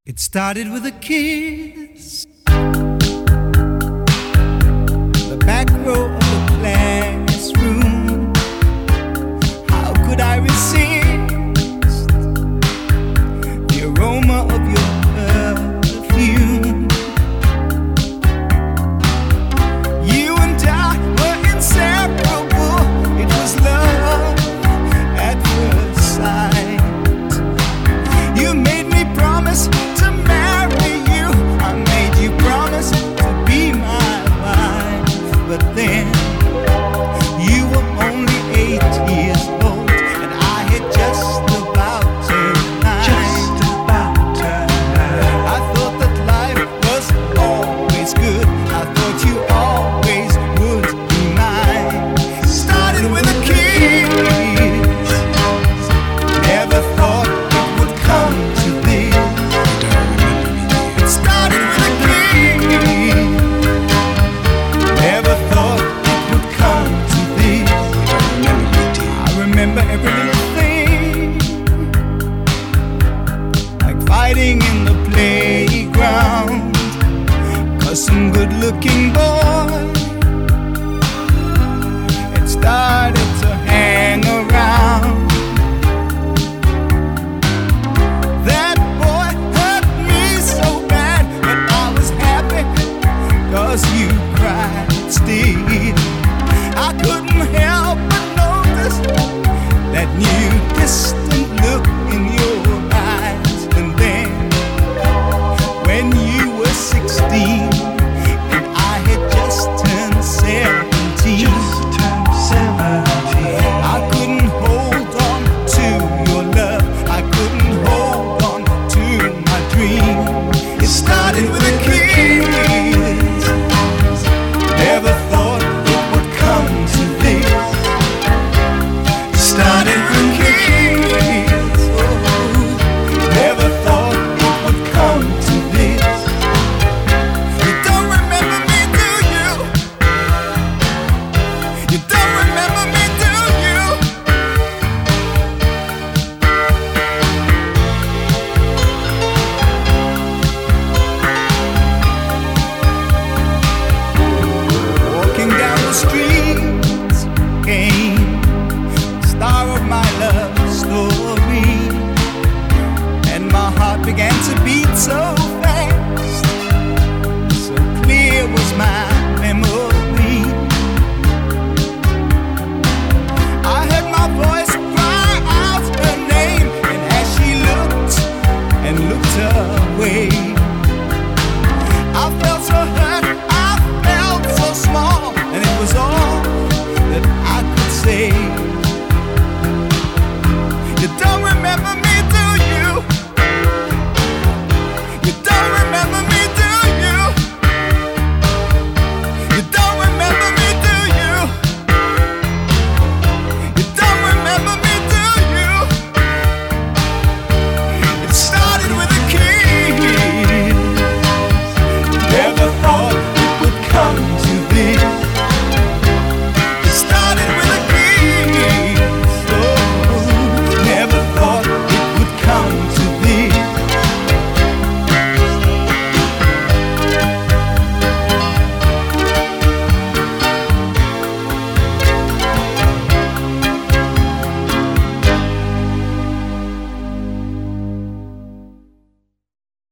It started with a kiss, the back row of the classroom. How could I resist the aroma of your perfume? You and I were inseparable. It was love at first sight. You made me promise to marry you. I made you promise to be my wife. But then you were only 8 years old, and I had just about turned 9. I thought that life was always good. I thought you always would be mine. Started with a kiss. Never thought it would come to this. It started with a kiss. Never thought it would come to this. I remember every little thing, like fighting in the playground, 'cause some good-looking boy had started to hang around. That boy hurt me so bad, but I was happy 'cause you cried still. I couldn't help but notice that new distant look in your eyes. And then when you were 16 and I had just turned 17, I couldn't hold on to your love. I couldn't hold on to my dream. It started with a kiss. Never thought it would come to this. Started with a kiss. Oh, never thought it would come to this. You don't remember me, do you? You don't remember me, do you? Walking down the streets came the star of my love story, and my heart began to beat so fast, so clear was my memory. I heard my voice cry out her name, and as she looked and looked away,